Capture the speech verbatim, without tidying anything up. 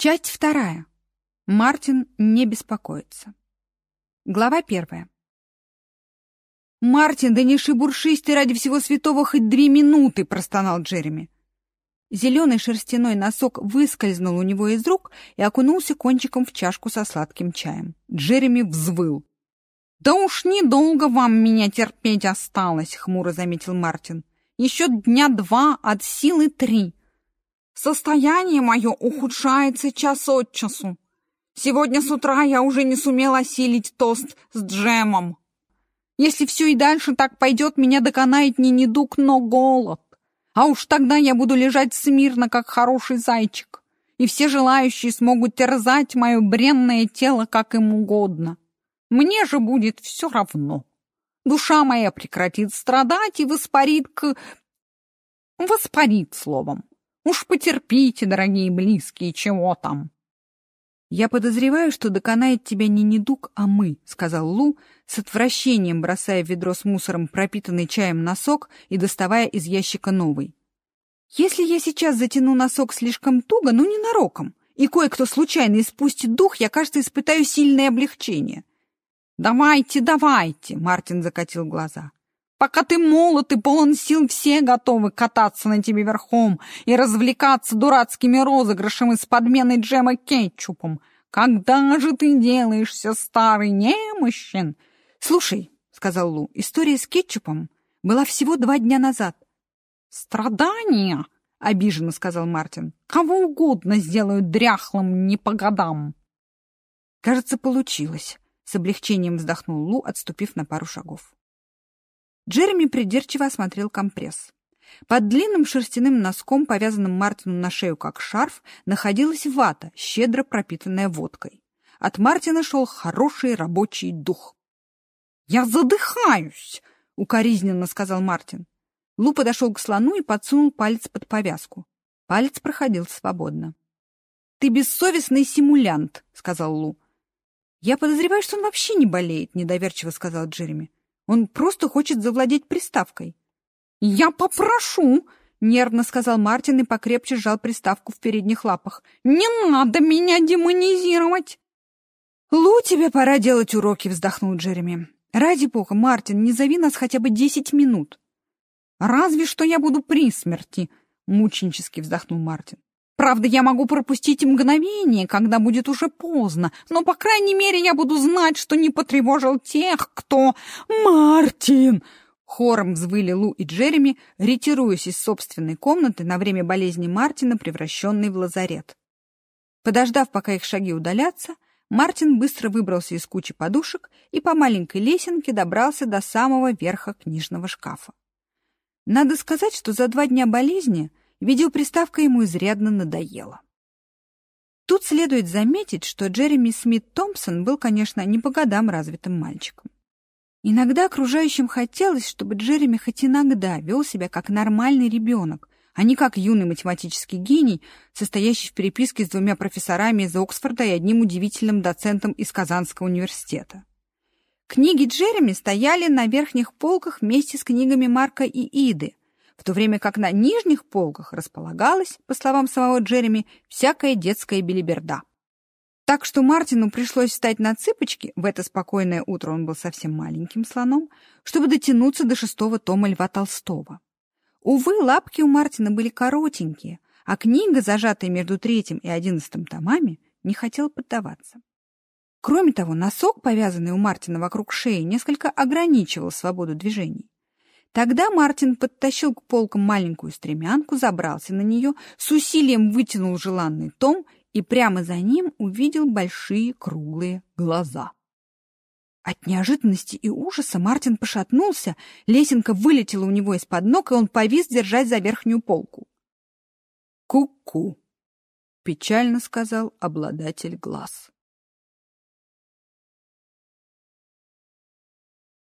Часть вторая. Мартин не беспокоится. Глава первая. «Мартин, да не шебуршись ты ради всего святого хоть две минуты!» — простонал Джереми. Зеленый шерстяной носок выскользнул у него из рук и окунулся кончиком в чашку со сладким чаем. Джереми взвыл. «Да уж недолго вам меня терпеть осталось», — хмуро заметил Мартин. «Еще дня два, от силы три. Состояние мое ухудшается час от часу. Сегодня с утра я уже не сумела осилить тост с джемом. Если все и дальше так пойдет, меня доконает не недуг, но голод. А уж тогда я буду лежать смирно, как хороший зайчик, и все желающие смогут терзать мое бренное тело, как им угодно. Мне же будет все равно. Душа моя прекратит страдать и воспарит к... Воспарит, словом. Уж потерпите, дорогие близкие, чего там. «Я подозреваю, что доконает тебя не недуг, а мы», — сказал Лу, с отвращением бросая в ведро с мусором пропитанный чаем носок и доставая из ящика новый. «Если я сейчас затяну носок слишком туго, ну ненароком, и кое-кто случайно испустит дух, я, кажется, испытаю сильное облегчение». «Давайте, давайте», — Мартин закатил глаза. «Пока ты молод и полон сил, все готовы кататься на тебе верхом и развлекаться дурацкими розыгрышами с подменой джема кетчупом. Когда же ты делаешься старый, немощен?» «Слушай», — сказал Лу, — «история с кетчупом была всего два дня назад». «Страдания», — обиженно сказал Мартин, — «кого угодно сделают дряхлым не по годам». «Кажется, получилось», — с облегчением вздохнул Лу, отступив на пару шагов. Джереми придирчиво осмотрел компресс. Под длинным шерстяным носком, повязанным Мартину на шею как шарф, находилась вата, щедро пропитанная водкой. От Мартина шел хороший рабочий дух. «Я задыхаюсь!» — укоризненно сказал Мартин. Лу подошел к слону и подсунул палец под повязку. Палец проходил свободно. «Ты бессовестный симулянт», — сказал Лу. «Я подозреваю, что он вообще не болеет», — недоверчиво сказал Джереми. «Он просто хочет завладеть приставкой». «Я попрошу», — нервно сказал Мартин и покрепче сжал приставку в передних лапах. «Не надо меня демонизировать». «Лу, тебе пора делать уроки», — вздохнул Джереми. «Ради бога, Мартин, не зови нас хотя бы десять минут». «Разве что я буду при смерти», — мученически вздохнул Мартин. «Правда, я могу пропустить мгновение, когда будет уже поздно, но, по крайней мере, я буду знать, что не потревожил тех, кто...» «Мартин!» Хором взвыли Лу и Джереми, ретируясь из собственной комнаты на время болезни Мартина, превращенной в лазарет. Подождав, пока их шаги удалятся, Мартин быстро выбрался из кучи подушек и по маленькой лесенке добрался до самого верха книжного шкафа. Надо сказать, что за два дня болезни видеоприставка ему изрядно надоела. Тут следует заметить, что Джереми Смит Томпсон был, конечно, не по годам развитым мальчиком. Иногда окружающим хотелось, чтобы Джереми хоть иногда вел себя как нормальный ребенок, а не как юный математический гений, состоящий в переписке с двумя профессорами из Оксфорда и одним удивительным доцентом из Казанского университета. Книги Джереми стояли на верхних полках вместе с книгами Марка и Иды, в то время как на нижних полках располагалась, по словам самого Джереми, всякая детская белиберда. Так что Мартину пришлось встать на цыпочки, в это спокойное утро он был совсем маленьким слоном, чтобы дотянуться до шестого тома Льва Толстого. Увы, лапки у Мартина были коротенькие, а книга, зажатая между третьим и одиннадцатым томами, не хотела поддаваться. Кроме того, носок, повязанный у Мартина вокруг шеи, несколько ограничивал свободу движений. Тогда Мартин подтащил к полкам маленькую стремянку, забрался на нее, с усилием вытянул желанный том и прямо за ним увидел большие круглые глаза. От неожиданности и ужаса Мартин пошатнулся, лесенка вылетела у него из-под ног, и он повис, держась за верхнюю полку. «Ку-ку», — печально сказал обладатель глаз.